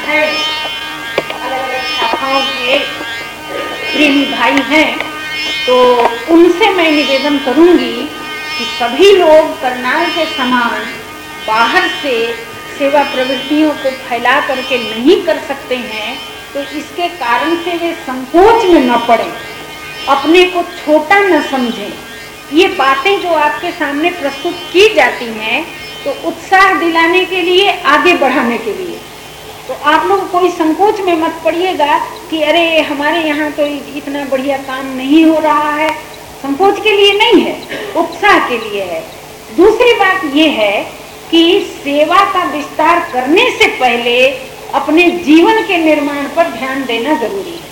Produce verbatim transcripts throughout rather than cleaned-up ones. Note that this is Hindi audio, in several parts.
है, अलग अलग शाखाओं के प्रेमी भाई हैं, तो उनसे मैं निवेदन करूंगी कि सभी लोग करनाल के समान बाहर से सेवा प्रवृत्तियों को फैला करके नहीं कर सकते हैं, तो इसके कारण से वे संकोच में न पड़े, अपने को छोटा न समझें। ये बातें जो आपके सामने प्रस्तुत की जाती हैं तो उत्साह दिलाने के लिए, आगे बढ़ाने के लिए, तो आप लोग कोई संकोच में मत पड़िएगा कि अरे हमारे यहाँ तो इतना बढ़िया काम नहीं हो रहा है। संकोच के लिए नहीं है, उत्साह के लिए है। दूसरी बात ये है कि सेवा का विस्तार करने से पहले अपने जीवन के निर्माण पर ध्यान देना जरूरी है।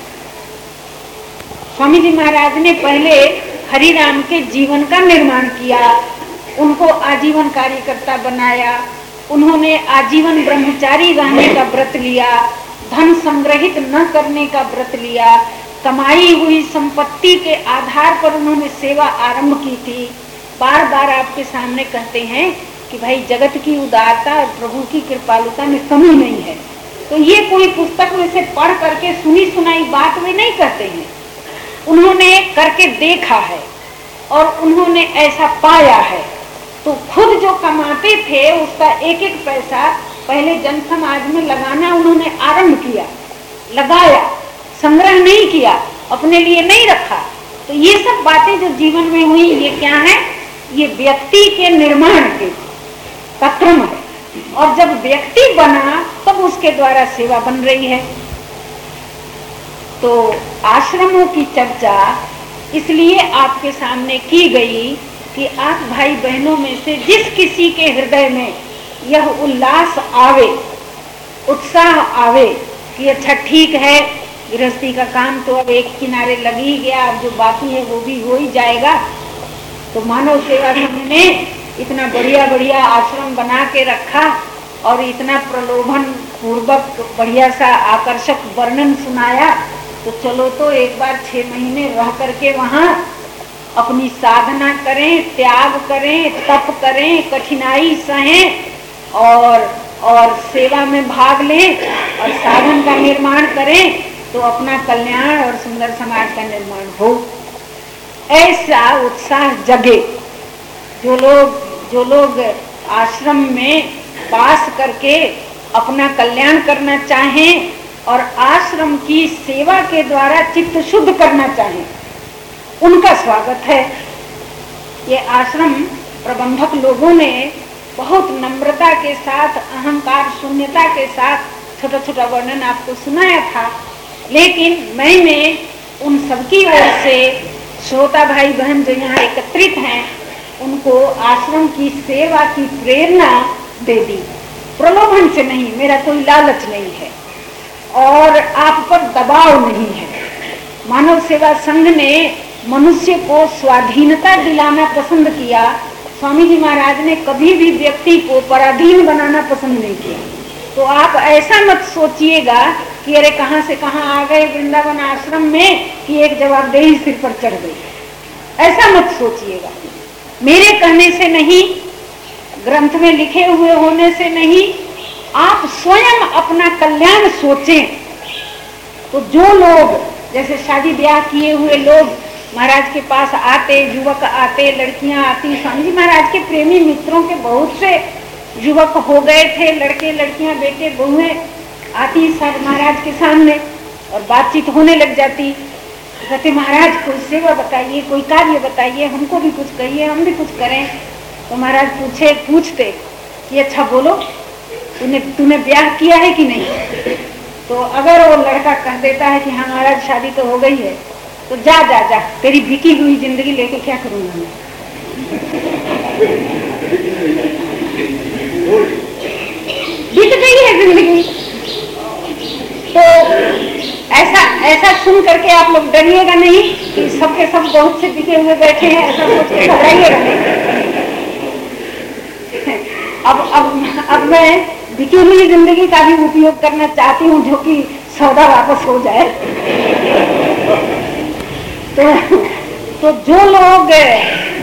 स्वामी जी महाराज ने पहले हरिराम के जीवन का निर्माण किया, उनको आजीवन कार्यकर्ता बनाया, उन्होंने आजीवन ब्रह्मचारी रहने का व्रत लिया, धन संग्रहित न करने का व्रत लिया, कमाई हुई संपत्ति के आधार पर उन्होंने सेवा आरंभ की थी। बार बार आपके सामने कहते हैं कि भाई जगत की उदारता और प्रभु की कृपालुता में कमी नहीं है। तो ये कोई पुस्तक में से पढ़ करके सुनी सुनाई बात वे नहीं कहते हैं, उन्होंने करके देखा है और उन्होंने ऐसा पाया है। तो खुद जो कमाते थे उसका एक एक पैसा पहले जन समाज में लगाना उन्होंने आरंभ किया, लगाया, संग्रह नहीं किया, अपने लिए नहीं रखा। तो ये सब बातें जो जीवन में हुई, ये क्या है? ये व्यक्ति के निर्माण के का क्रम है, और जब व्यक्ति बना तब उसके द्वारा सेवा बन रही है। तो आश्रमों की चर्चा इसलिए आपके सामने की गई कि आप भाई बहनों में से जिस किसी के हृदय में यह उल्लास आवे, उत्साह आवे कि अच्छा ठीक है, गृहस्थी का काम तो अब एक किनारे लग ही गया, अब जो बाकी है वो भी हो ही जाएगा। तो मानव सेवा संघ ने इतना बढ़िया बढ़िया आश्रम बना के रखा और इतना प्रलोभन पूर्वक बढ़िया सा आकर्षक वर्णन सुनाया, तो चलो तो एक बार छह महीने रह करके वहाँ अपनी साधना करें, त्याग करें, तप करें, कठिनाई सहें और और सेवा में भाग लें और साधन का निर्माण करें, तो अपना कल्याण और सुंदर समाज का निर्माण हो। ऐसा उत्साह जगे। जो लोग जो लोग आश्रम में वास करके अपना कल्याण करना चाहें और आश्रम की सेवा के द्वारा चित्त शुद्ध करना चाहें, उनका स्वागत है। ये आश्रम प्रबंधक लोगों ने बहुत नम्रता के साथ, अहंकार शून्यता के साथ छोटा छोटा वर्णन आपको सुनाया था, लेकिन मैंने उन सबकी ओर से श्रोता भाई बहन जो यहाँ एकत्रित हैं उनको आश्रम की सेवा की प्रेरणा दे दी। प्रलोभन से नहीं, मेरा कोई लालच नहीं है और आप पर दबाव नहीं है। मानव सेवा संघ ने मनुष्य को स्वाधीनता दिलाना पसंद किया। स्वामी जी महाराज ने कभी भी व्यक्ति को पराधीन बनाना पसंद नहीं किया। तो आप ऐसा मत सोचिएगा कि अरे कहाँ से कहाँ आ गए वृंदावन आश्रम में कि एक जवाबदेही सिर पर चढ़ गई, ऐसा मत सोचिएगा। मेरे कहने से नहीं, ग्रंथ में लिखे हुए होने से नहीं, आप स्वयं अपना कल्याण सोचें। तो जो लोग जैसे शादी ब्याह किए हुए लोग महाराज के पास आते, युवक आते, लड़कियां आती, स्वामी जी महाराज के प्रेमी मित्रों के बहुत से युवक हो गए थे, लड़के लड़कियां बेटे बहुएं आती सब महाराज के सामने और बातचीत होने लग जाती। कहते महाराज कोई सेवा बताइए, कोई कार्य बताइए, हमको भी कुछ कहिए, हम भी कुछ करें। तो महाराज पूछे पूछते कि अच्छा बोलो, तूने तूने ब्याह किया है कि नहीं? तो अगर वो लड़का कह देता है कि हाँ महाराज शादी तो हो गई है, तो जा जा जा, तेरी बिकी हुई जिंदगी लेके क्या करूंगा मैं? बीत गई है जिंदगी। तो ऐसा ऐसा सुन करके आप लोग डरिएगा नहीं कि सबके सब बहुत से बिके हुए बैठे हैं, ऐसा सोच के घबराइएगा नहीं। अब अब अब मैं बिकी हुई जिंदगी का भी उपयोग करना चाहती हूँ, जो कि सौदा वापस हो जाए। तो तो जो लोग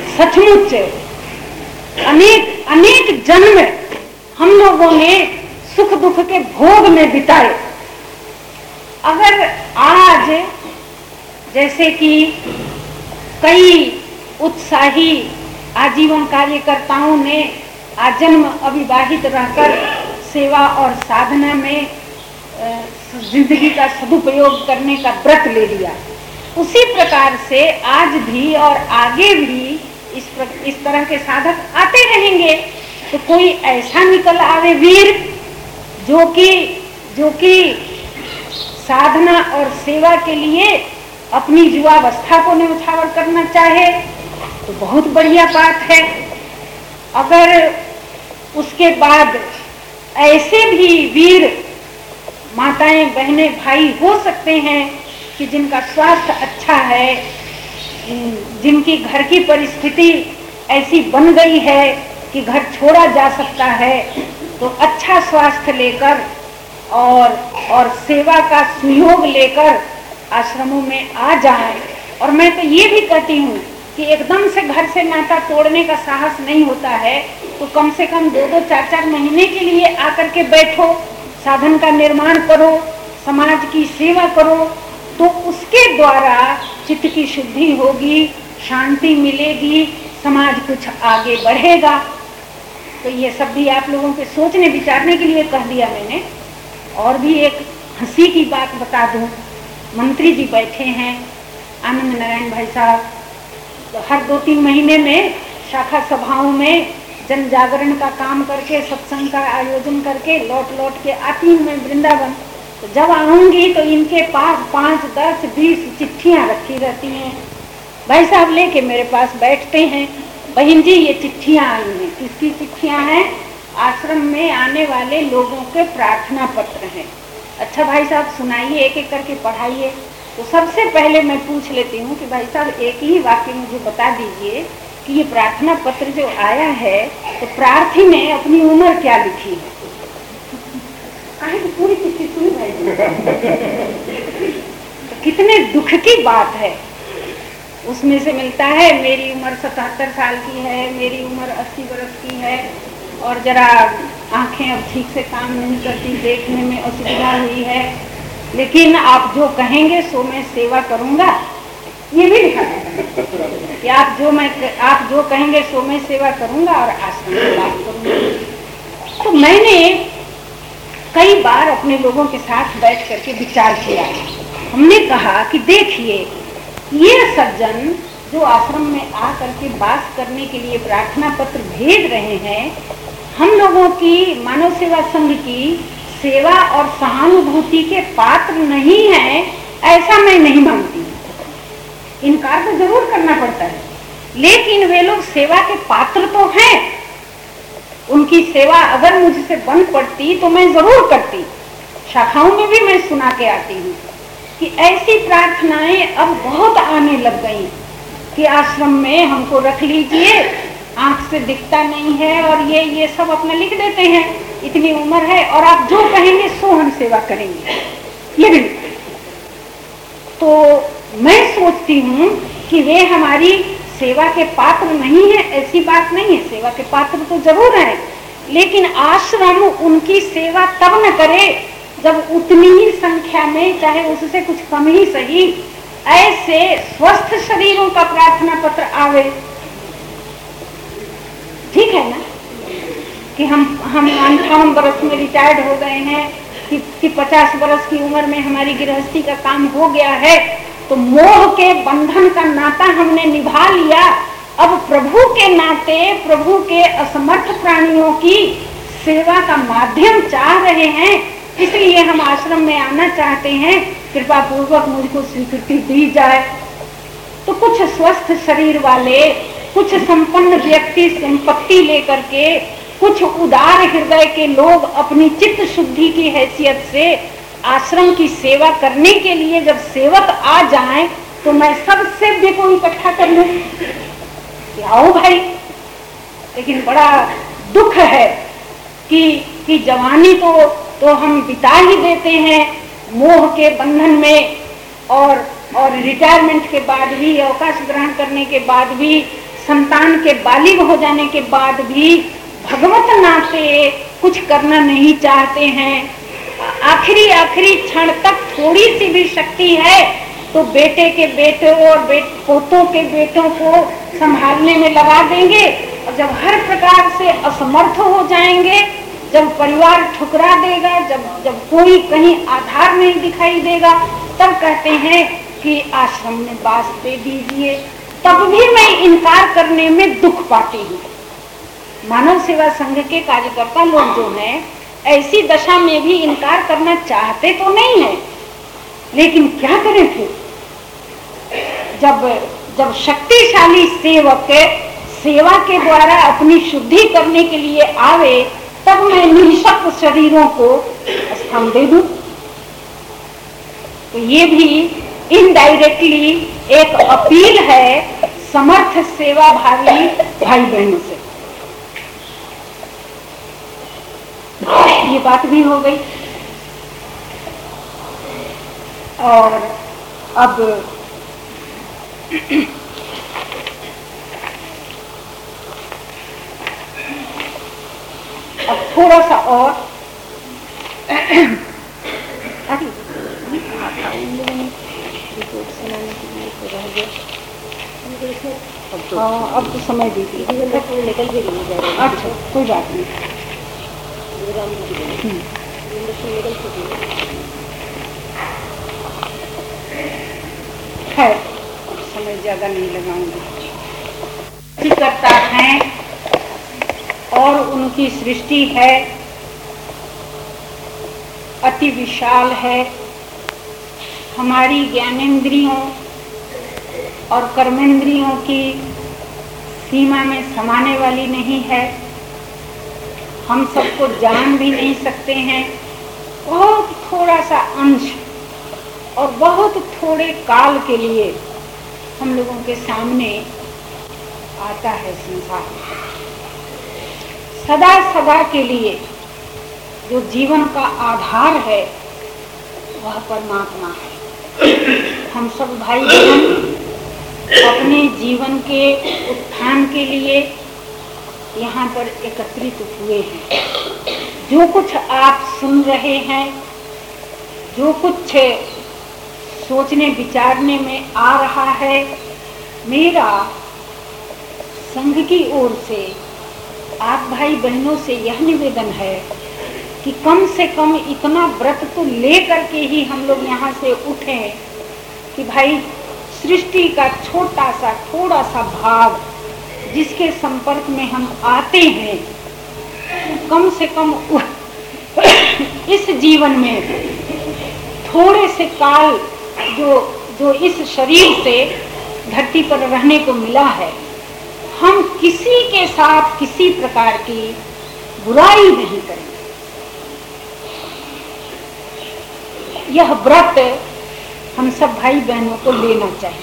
सचमुच अनेक अनेक जन्म हम लोगों ने सुख दुख के भोग में बिताए। अगर आज जैसे कि कई उत्साही आजीवन कार्यकर्ताओं ने आजन्म अविवाहित रहकर सेवा और साधना में जिंदगी का सदुपयोग करने का व्रत ले लिया, उसी प्रकार से आज भी और आगे भी इस प्र, इस तरह के साधक आते रहेंगे। तो कोई ऐसा निकल आवे वीर जो कि जो कि साधना और सेवा के लिए अपनी युवावस्था को न्यौछावर करना चाहे तो बहुत बढ़िया बात है। अगर उसके बाद ऐसे भी वीर माताएं बहनें भाई हो सकते हैं कि जिनका स्वास्थ्य अच्छा है, जिनकी घर की परिस्थिति ऐसी बन गई है कि घर छोड़ा जा सकता है, तो अच्छा स्वास्थ्य लेकर और और सेवा का सुयोग लेकर आश्रमों में आ जाएं। और मैं तो ये भी कहती हूँ कि एकदम से घर से नाता तोड़ने का साहस नहीं होता है, तो कम से कम दो दो चार चार महीने के लिए आकर के बैठो, साधन का निर्माण करो, समाज की सेवा करो, तो उसके द्वारा चित्त की शुद्धि होगी, शांति मिलेगी, समाज कुछ आगे बढ़ेगा। तो ये सब भी आप लोगों के सोचने विचारने के लिए कह दिया मैंने। और भी एक हंसी की बात बता दूं, मंत्री जी बैठे हैं आनंद नारायण भाई साहब, तो हर दो तीन महीने में शाखा सभाओं में जन जागरण का काम करके सत्संग का आयोजन करके लौट लौट के आती हूँ मैं वृंदावन। तो जब आऊंगी तो इनके पास पाँच दस बीस चिट्ठियां रखी रहती हैं। भाई साहब लेके मेरे पास बैठते हैं, बहन जी ये चिट्ठियां आई हैं। किसकी चिट्ठियां हैं? आश्रम में आने वाले लोगों के प्रार्थना पत्र हैं। अच्छा भाई साहब सुनाइए, एक एक करके पढ़ाइए। तो सबसे पहले मैं पूछ लेती हूँ कि भाई साहब एक ही वाक्य मुझे बता दीजिए कि ये प्रार्थना पत्र जो आया है तो प्रार्थी ने अपनी उम्र क्या लिखी है? तो पूरी चिट्ठी सुनी भाई तो कितने दुख की बात है। उसमें से मिलता है मेरी उम्र सतहत्तर साल की है, मेरी उम्र अस्सी बरस की है और जरा आंखें अब ठीक से काम नहीं करती, देखने में असुविधा हुई है, लेकिन आप जो कहेंगे सो मैं सेवा करूंगा। ये भी लिखा है कि आप जो मैं आप जो कहेंगे सो मैं सेवा करूंगा और आश्रम में बात करूंगा। तो मैंने कई बार अपने लोगों के साथ बैठ करके विचार किया। हमने कहा कि देखिए ये सज्जन जो आश्रम में आ करके वास करने के लिए प्रार्थना पत्र भेज रहे हैं, हम लोगों की मानव सेवा संघ की सेवा और सहानुभूति के पात्र नहीं है, ऐसा मैं नहीं मानती। इनकार तो जरूर करना पड़ता है, लेकिन वे लोग सेवा के पात्र तो हैं। उनकी सेवा अगर मुझसे बन पड़ती तो मैं जरूर करती। शाखाओं में भी मैं सुना के आती हूँ कि ऐसी प्रार्थनाएं अब बहुत आने लग गई कि आश्रम में हमको रख लीजिए, आंख से दिखता नहीं है और ये ये सब अपना लिख देते हैं, इतनी उम्र है और आप जो कहेंगे सो हम सेवा करेंगे, ये भी। तो मैं सोचती हूँ कि वे हमारी सेवा के पात्र नहीं है, ऐसी बात नहीं है, सेवा के पात्र तो जरूर है, लेकिन आश्रम उनकी सेवा तब न करे जब उतनी ही संख्या में, चाहे उससे कुछ कम ही सही, ऐसे स्वस्थ शरीरों का प्रार्थना पत्र आवे। ठीक है ना कि हम हम अंठावन बरस में रिटायर्ड हो गए हैं कि, कि पचास बरस की उम्र में हमारी गृहस्थी का काम हो गया है, तो मोह के बंधन का नाता हमने निभा लिया। अब प्रभु के नाते प्रभु के असमर्थ प्राणियों की सेवा का माध्यम चाह रहे हैं, इसलिए हम आश्रम में आना चाहते हैं, कृपा पूर्वक मुझको स्वीकृति दी जाए। तो कुछ स्वस्थ शरीर वाले, कुछ संपन्न व्यक्ति संपत्ति लेकर के, कुछ उदार हृदय के लोग अपनी चित्त शुद्धि की हैसियत से आश्रम की सेवा करने के लिए जब सेवक आ जाएं, तो मैं सब सेव्य को इकट्ठा कर लूं कि आओ भाई। लेकिन बड़ा दुख है कि कि जवानी तो तो हम बिता ही देते हैं मोह के बंधन में, और और रिटायरमेंट के बाद भी, अवकाश ग्रहण करने के बाद भी, संतान के बालिग हो जाने के बाद भी भगवत नाते कुछ करना नहीं चाहते हैं, आखिरी आखिरी क्षण तक थोड़ी सी भी शक्ति है तो बेटे के बेटों और बेट, पोतों के बेटों को संभालने में लगा देंगे। और जब हर प्रकार से असमर्थ हो जाएंगे, जब परिवार ठुकरा देगा, जब जब कोई कहीं आधार नहीं दिखाई देगा, तब कहते हैं कि आश्रम में बास दे दीजिए। तब भी मैं इनकार करने में दुख पाती हूँ। मानव सेवा संघ के कार्यकर्ता लोग जो हैं, ऐसी दशा में भी इनकार करना चाहते तो नहीं है, लेकिन क्या करें फिर? जब जब शक्तिशाली सेवक सेवा के द्वारा अपनी शुद्धि करने के लिए आवे, तब मैं निःशक्त शरीरों को स्थान दे दूं। तो ये भी इनडायरेक्टली एक अपील है समर्थ सेवा भावी भाई बहनों से। ये बात भी हो गई। और अब अब थोड़ा सा और हाँ, अब तो समय दीजिए। निकल भी नहीं जा रहा। अच्छा, कोई बात नहीं। खैर, समय ज्यादा नहीं लगाऊंगी। करता है और उनकी सृष्टि है, अति विशाल है। हमारी ज्ञानेंद्रियों और कर्मेंद्रियों की सीमा में समाने वाली नहीं है। हम सबको जान भी नहीं सकते हैं। बहुत थोड़ा सा अंश और बहुत थोड़े काल के लिए हम लोगों के सामने आता है संसार। सदा सदा के लिए जो जीवन का आधार है वह परमात्मा है। हम सब भाई बहन अपने जीवन के उत्थान के लिए यहाँ पर एकत्रित हुए हैं। जो कुछ आप सुन रहे हैं, जो कुछ सोचने विचारने में आ रहा है, मेरा संघ की ओर से आप भाई बहनों से यह निवेदन है कि कम से कम इतना व्रत तो ले करके ही हम लोग यहाँ से उठें कि भाई सृष्टि का छोटा सा थोड़ा सा भाग जिसके संपर्क में हम आते हैं, कम से कम इस जीवन में थोड़े से काल जो जो इस शरीर से धरती पर रहने को मिला है, हम किसी के साथ किसी प्रकार की बुराई नहीं करेंगे। यह व्रत हम सब भाई बहनों को लेना चाहिए।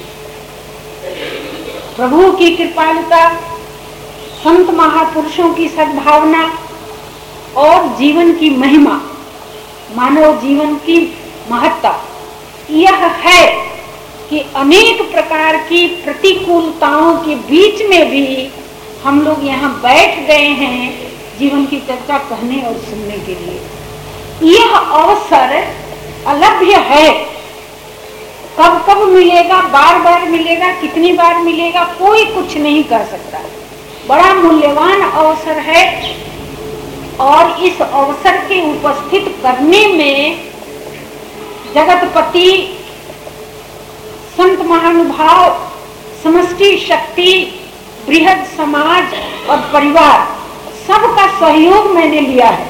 प्रभु की कृपालुता, संत महापुरुषों की सद्भावना और जीवन की महिमा, मानव जीवन की महत्ता यह है कि अनेक प्रकार की प्रतिकूलताओं के बीच में भी हम लोग यहाँ बैठ गए हैं जीवन की चर्चा कहने और सुनने के लिए। यह अवसर अलभ्य है। कब कब मिलेगा, बार बार मिलेगा, कितनी बार मिलेगा, कोई कुछ नहीं कर सकता। बड़ा मूल्यवान अवसर है और इस अवसर के उपस्थित करने में जगतपति, संत महानुभाव, समष्टि शक्ति, बृहद समाज और परिवार सबका सहयोग मैंने लिया है।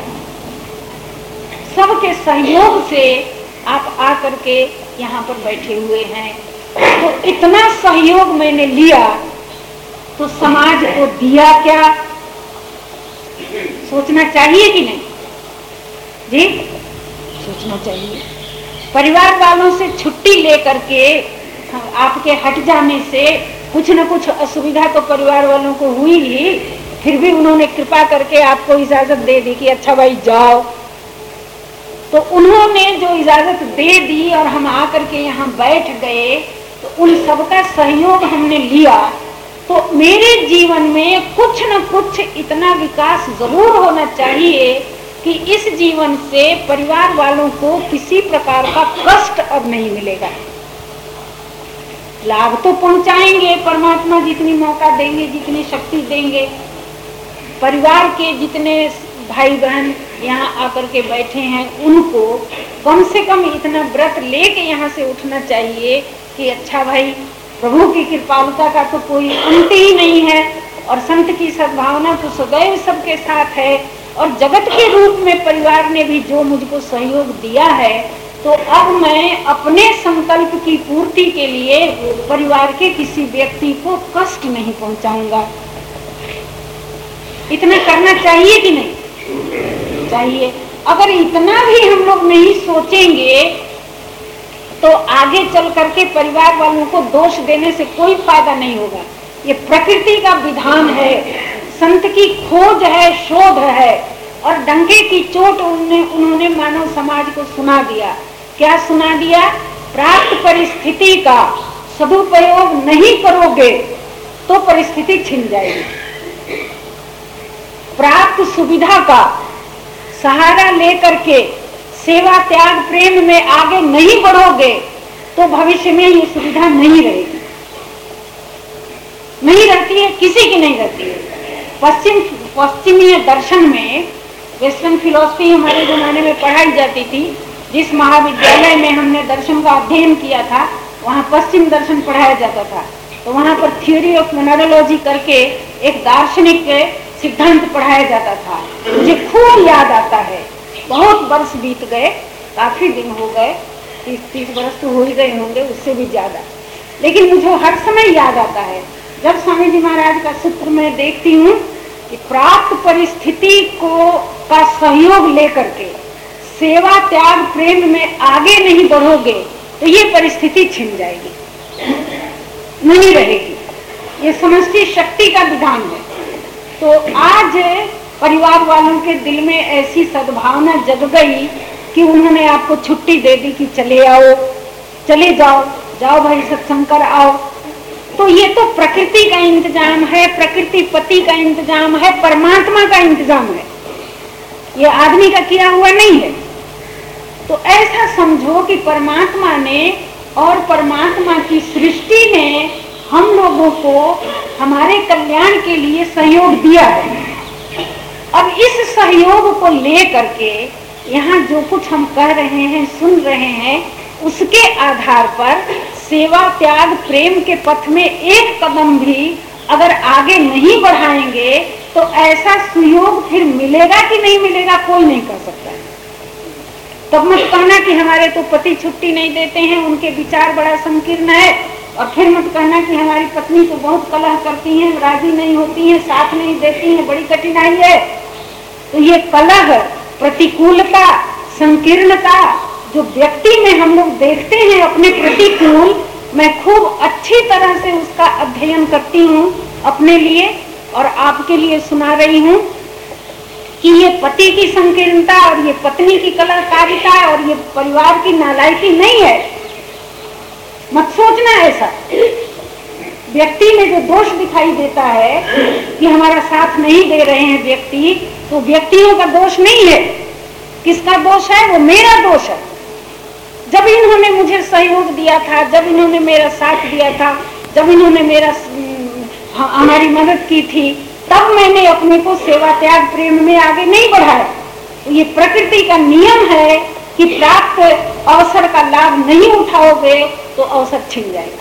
सबके सहयोग से आप आकर के यहाँ पर बैठे हुए हैं। तो इतना सहयोग मैंने लिया तो समाज को दिया क्या, सोचना चाहिए कि नहीं जी? सोचना चाहिए। परिवार वालों से छुट्टी लेकर के आपके हट जाने से कुछ न कुछ असुविधा तो परिवार वालों को हुई ही, फिर भी उन्होंने कृपा करके आपको इजाजत दे दी कि अच्छा भाई जाओ। तो उन्होंने जो इजाजत दे दी और हम आकर के यहाँ बैठ गए, तो उन सबका सहयोग हमने लिया। तो मेरे जीवन में कुछ न कुछ इतना विकास जरूर होना चाहिए कि इस जीवन से परिवार वालों को किसी प्रकार का कष्ट अब नहीं मिलेगा। लाभ तो पहुंचाएंगे परमात्मा, जितनी मौका देंगे, जितनी शक्ति देंगे। परिवार के जितने भाई बहन यहाँ आकर के बैठे हैं उनको कम से कम इतना व्रत लेके यहाँ से उठना चाहिए कि अच्छा भाई, प्रभु की कृपालुता का तो कोई अंत ही नहीं है और संत की सद्भावना तो सदैव सबके साथ है, और जगत के रूप में परिवार ने भी जो मुझको सहयोग दिया है, तो अब मैं अपने संकल्प की पूर्ति के लिए परिवार के किसी व्यक्ति को कष्ट नहीं पहुंचाऊंगा। इतना करना चाहिए कि नहीं चाहिए? अगर इतना भी हम लोग नहीं सोचेंगे तो आगे चल करके परिवार वालों को दोष देने से कोई फायदा नहीं होगा। ये प्रकृति का विधान है, संत की खोज है, शोध है, और डंके की चोट उन्होंने उन्होंने मानव समाज को सुना दिया। क्या सुना दिया? प्राप्त परिस्थिति का सदुपयोग नहीं करोगे तो परिस्थिति छिन जाएगी। प्राप्त सुविधा का सहारा लेकर के सेवा त्याग प्रेम में आगे नहीं बढ़ोगे तो भविष्य में ये सुविधा नहीं रहेगी। नहीं रहती है, किसी की नहीं रहती है। पश्चिम पश्चिमी दर्शन में, वेस्टर्न फिलॉसफी हमारे जमाने में पढ़ाई जाती थी, जिस महाविद्यालय में हमने दर्शन का अध्ययन किया था वहाँ पश्चिम दर्शन पढ़ाया जाता था। तो वहाँ पर थियोरी ऑफ मोनोलॉजी करके एक दार्शनिक सिद्धांत पढ़ाया जाता था। मुझे खूब याद आता है, बहुत वर्ष बीत गए, काफी दिन हो गए, तीस तीस वर्ष तो हो ही गए होंगे, उससे भी ज्यादा, लेकिन मुझे हर समय याद आता है जब स्वामी जी महाराज का सूत्र मैं देखती हूँ कि प्राप्त परिस्थिति को का सहयोग लेकर के सेवा त्याग प्रेम में आगे नहीं बढ़ोगे तो ये परिस्थिति छिन जाएगी, नहीं रहेगी। ये समष्टि शक्ति का विधान है। तो आज परिवार वालों के दिल में ऐसी सद्भावना जग गई कि उन्होंने आपको छुट्टी दे दी कि चले आओ, चले जाओ, जाओ भाई सत्संग कर आओ। तो ये तो प्रकृति का इंतजाम है, प्रकृति पति का इंतजाम है, परमात्मा का इंतजाम है, ये आदमी का किया हुआ नहीं है। तो ऐसा समझो कि परमात्मा ने और परमात्मा की सृष्टि ने हम लोगों को हमारे कल्याण के लिए सहयोग दिया है। अब इस सहयोग को ले करके यहाँ जो कुछ हम कह रहे हैं, सुन रहे हैं, उसके आधार पर सेवा त्याग प्रेम के पथ में एक कदम भी अगर आगे नहीं बढ़ाएंगे तो ऐसा सहयोग फिर मिलेगा कि नहीं मिलेगा कोई नहीं कह सकता है। तब मत कहना कि हमारे तो पति छुट्टी नहीं देते हैं, उनके विचार बड़ा संकीर्ण है, और फिर मत कहना कि हमारी पत्नी तो बहुत कलह करती हैं, राजी नहीं होती हैं, साथ नहीं देती हैं, बड़ी कठिनाई है। तो ये कलह, प्रतिकूलता, संकीर्णता जो व्यक्ति में हम लोग देखते हैं अपने प्रतिकूल, मैं खूब अच्छी तरह से उसका अध्ययन करती हूँ अपने लिए और आपके लिए सुना रही हूँ कि ये पति की संकीर्णता और ये पत्नी की कलहकारिता और ये परिवार की नालायकी नहीं है। मत सोचना ऐसा। व्यक्ति में जो दोष दिखाई देता है कि हमारा साथ नहीं दे रहे हैं व्यक्ति, तो व्यक्तियों का दोष नहीं है। किसका दोष है? वो मेरा दोष है। जब इन्होंने मुझे सहयोग दिया था, जब इन्होंने मेरा साथ दिया था, जब इन्होंने मेरा हमारी मदद की थी, तब मैंने अपने को सेवा त्याग प्रेम में आगे नहीं बढ़ाया। तो ये प्रकृति का नियम है कि प्राप्त अवसर का लाभ नहीं उठाओगे तो अवसर छिन जाएगा,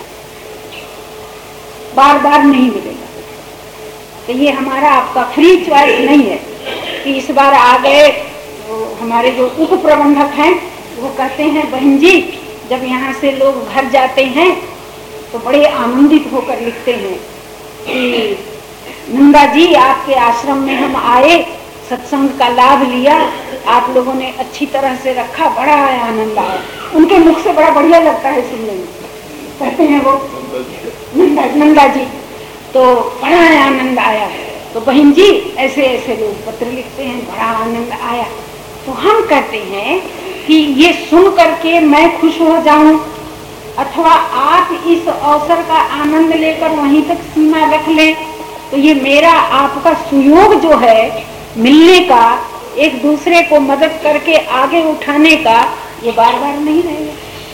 बार बार नहीं मिलेगा। तो ये हमारा आपका फ्री चॉइस नहीं है कि इस बार आ गए। तो हमारे जो उप प्रबंधक हैं वो कहते हैं, बहन जी जब यहाँ से लोग घर जाते हैं तो बड़े आनंदित होकर लिखते हैं कि नंदा जी आपके आश्रम में हम आए, सत्संग का लाभ लिया, आप लोगों ने अच्छी तरह से रखा, बड़ा आनंद आया। उनके मुख से बड़ा बढ़िया लगता है सुनने में। कहते हैं वो नंदा नंदा जी तो बड़ा आनंद आया। तो बहन जी ऐसे ऐसे लोग पत्र लिखते हैं, बड़ा आनंद आया। तो हम कहते हैं कि ये सुन करके मैं खुश हो जाऊं अथवा आप इस अवसर का आनंद लेकर वहीं तक सीमा रख लें, तो ये मेरा आपका सुयोग जो है मिलने का, एक दूसरे को मदद करके आगे उठाने का, ये बार बार नहीं रहेगा।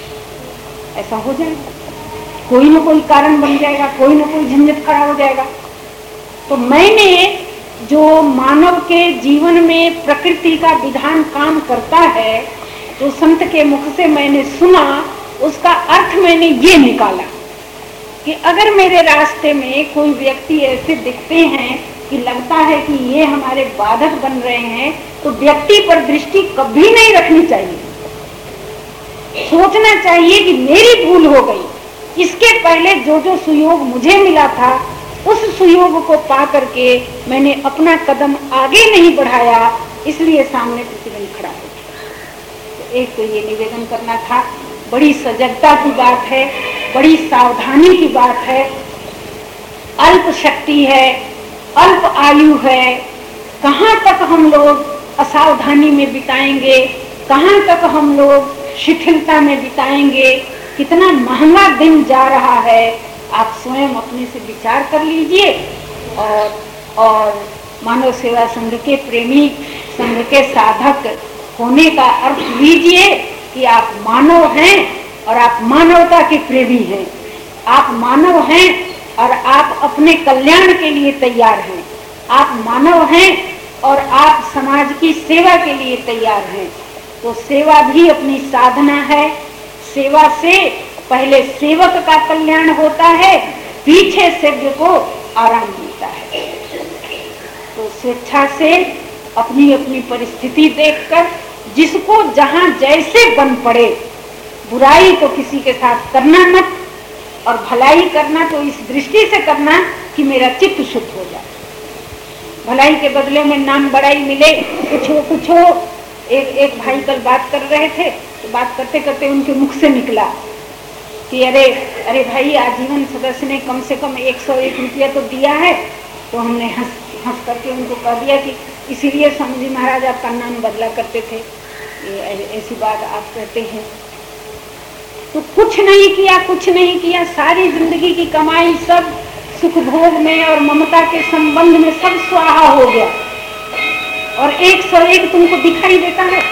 ऐसा हो जाएगा, कोई ना कोई कारण बन जाएगा, कोई ना कोई झंझट खड़ा हो जाएगा। तो मैंने जो मानव के जीवन में प्रकृति का विधान काम करता है, जो संत के मुख से मैंने सुना, उसका अर्थ मैंने ये निकाला कि अगर मेरे रास्ते में कोई व्यक्ति ऐसे दिखते हैं कि लगता है कि ये हमारे बाधक बन रहे हैं, तो व्यक्ति पर दृष्टि कभी नहीं रखनी चाहिए। सोचना चाहिए कि मेरी भूल हो गई, इसके पहले जो जो सुयोग मुझे मिला था, उस सुयोग को पा करके मैंने अपना कदम आगे नहीं बढ़ाया, इसलिए सामने प्रतिबंध खड़ा हो गया। तो एक तो ये निवेदन करना था। बड़ी सजगता की बात है, बड़ी सावधानी की बात है। अल्प शक्ति है, अल्प आयु है, कहाँ तक हम लोग असावधानी में बिताएंगे, कहाँ तक हम लोग शिथिलता में बिताएंगे, कितना महंगा दिन जा रहा है। आप स्वयं अपने से विचार कर लीजिए और और मानव सेवा संघ के प्रेमी, संघ के साधक होने का अर्थ लीजिए कि आप मानव हैं और आप मानवता के प्रेमी हैं। आप मानव हैं और आप अपने कल्याण के लिए तैयार हैं। आप मानव हैं और आप समाज की सेवा के लिए तैयार हैं। तो सेवा भी अपनी साधना है। सेवा से पहले सेवक का कल्याण होता है, पीछे सेव्य को आराम मिलता है। तो स्वेच्छा से अपनी अपनी परिस्थिति देखकर जिसको जहां जैसे बन पड़े, बुराई तो किसी के साथ करना मत और भलाई करना तो इस दृष्टि से करना कि मेरा चित्त शुद्ध हो जाए। भलाई के बदले में नाम बड़ाई मिले, कुछ हो कुछ हो। एक एक भाई कल बात कर रहे थे, तो बात करते करते उनके मुख से निकला कि अरे अरे भाई, आजीवन सदस्य ने कम से कम एक सौ एक रुपया तो दिया है। तो हमने हंस हंस करके उनको कह दिया कि इसीलिए स्वामी जी महाराज आपका नाम बदला करते थे, ये ऐसी बात आप कहते हैं। तो कुछ नहीं किया, कुछ नहीं किया, सारी जिंदगी की कमाई सब सुख भोग में और ममता के संबंध में सब स्वाहा हो गया, और एक सौ एक तुमको दिखाई देता है।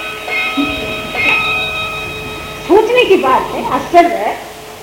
सोचने की बात है, आश्चर्य है।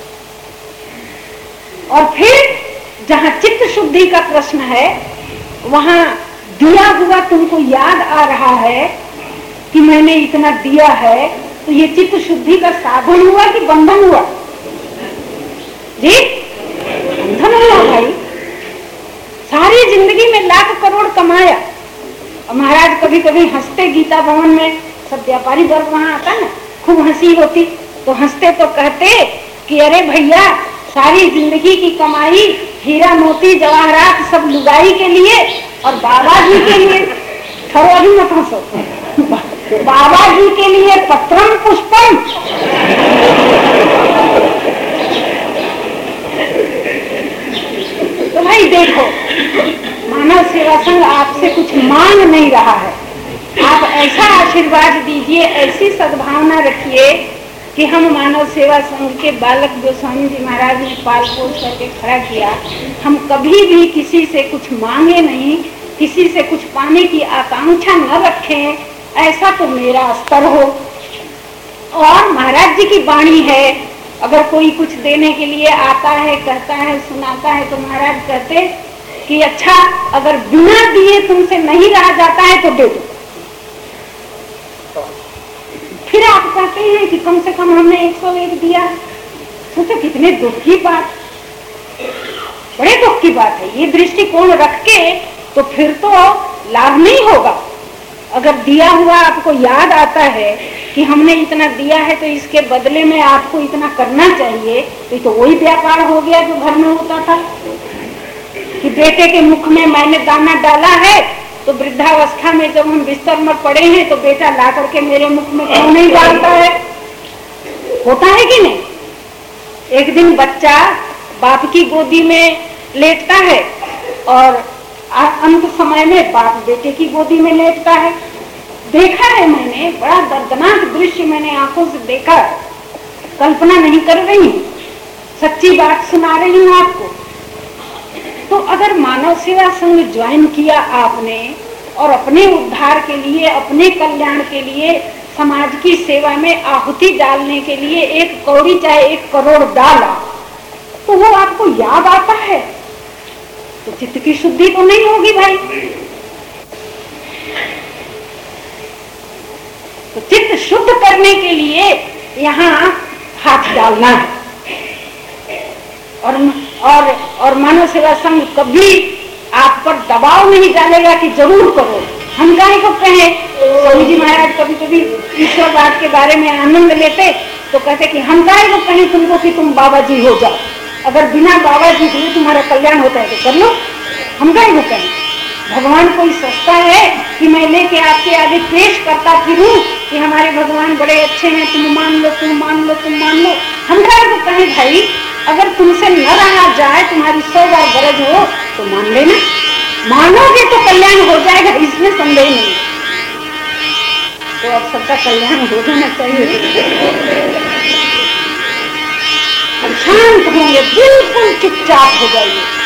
और फिर जहां चित्त शुद्धि का प्रश्न है, वहां दिया हुआ तुमको याद आ रहा है कि मैंने इतना दिया है, तो ये चित्त शुद्धि का साधन हुआ कि बंधन हुआ? जी, बंधन हुआ भाई। सारी जिंदगी में लाख करोड़ कमाया, और महाराज कभी कभी हंसते, गीता भवन में सब व्यापारी वर्ग वहां आता ना, खूब हंसी होती, तो हंसते तो कहते कि अरे भैया, सारी जिंदगी की कमाई हीरा मोती जवाहरात सब लुगाई के लिए और बाबा जी के लिए, ठहरो अभी मत हंसो, बाबा जी के लिए पत्रम पुष्पम। तो भाई देखो, मानव सेवा संघ आपसे कुछ मांग नहीं रहा है। आप ऐसा आशीर्वाद दीजिए, ऐसी सद्भावना रखिए कि हम मानव सेवा संघ के बालक जो स्वामी जी महाराज ने पाल पोस करके खड़ा किया, हम कभी भी किसी से कुछ मांगे नहीं, किसी से कुछ पाने की आकांक्षा न रखें, ऐसा तो मेरा स्तर हो। और महाराज जी की वाणी है, अगर कोई कुछ देने के लिए आता है, कहता है, सुनाता है, तो महाराज कहते कि अच्छा, अगर बिना दिए तुमसे नहीं रहा जाता है तो दे दो। फिर आप कहते हैं कि कम से कम हमने एक सौ एक दिया। सोचो कितने दुख की बात, बड़े दुख की बात है। ये दृष्टिकोण रख के तो फिर तो लाभ नहीं होगा। अगर दिया हुआ आपको याद आता है कि हमने इतना दिया है, तो इसके बदले में आपको इतना करना चाहिए, तो, तो वही व्यापार हो गया जो घर में होता था कि बेटे के मुख में मैंने दाना डाला है, तो वृद्धावस्था में जब हम बिस्तर में पड़े हैं तो बेटा ला करके मेरे मुख में क्यों नहीं डालता है? होता है कि नहीं? एक दिन बच्चा बाप की गोदी में लेटता है और अंत समय में बाप बेटे की गोदी में लेटता है। देखा है मैंने, बड़ा दर्दनाक दृश्य मैंने आंखों से देखा, कल्पना नहीं कर रही हूँ, सच्ची बात सुना रही हूँ आपको। तो अगर मानव सेवा संघ ज्वाइन किया आपने, और अपने उद्धार के लिए, अपने कल्याण के लिए, समाज की सेवा में आहुति डालने के लिए एक कौड़ी चाहे एक करोड़ डाला तो वो आपको याद आता है तो चित्त की शुद्धि तो नहीं होगी भाई। तो चित्त शुद्ध करने के लिए यहाँ हाथ डालना है। और और और मानव सेवा संघ कभी आप पर दबाव नहीं डालेगा कि जरूर करो। हम काहे को कहे, स्वामी जी महाराज कभी कभी ईश्वरवाद के बारे में आनंद लेते तो कहते कि हम काहे को कहे तुमको कि तुम बाबा जी हो जाओ, अगर बिना बाबा जी हुए तुम्हारा कल्याण होता है तो कर लो। हम काहे को कहे, भगवान कोई सस्ता है कि मैं लेके आपके आगे पेश करता फिरूं कि हमारे भगवान बड़े अच्छे हैं, तुम मान लो तुम मान लो तुम मान लो। हम काहे को कहे भाई, अगर तुमसे न रहा जाए, तुम्हारी सौ बार गरज हो तो मान लेना, मानोगे तो कल्याण हो जाएगा, इसमें संदेह नहीं। तो अब सबका कल्याण हो जाना चाहिए। शांत होंगे, बिल्कुल चुपचाप हो जाइए।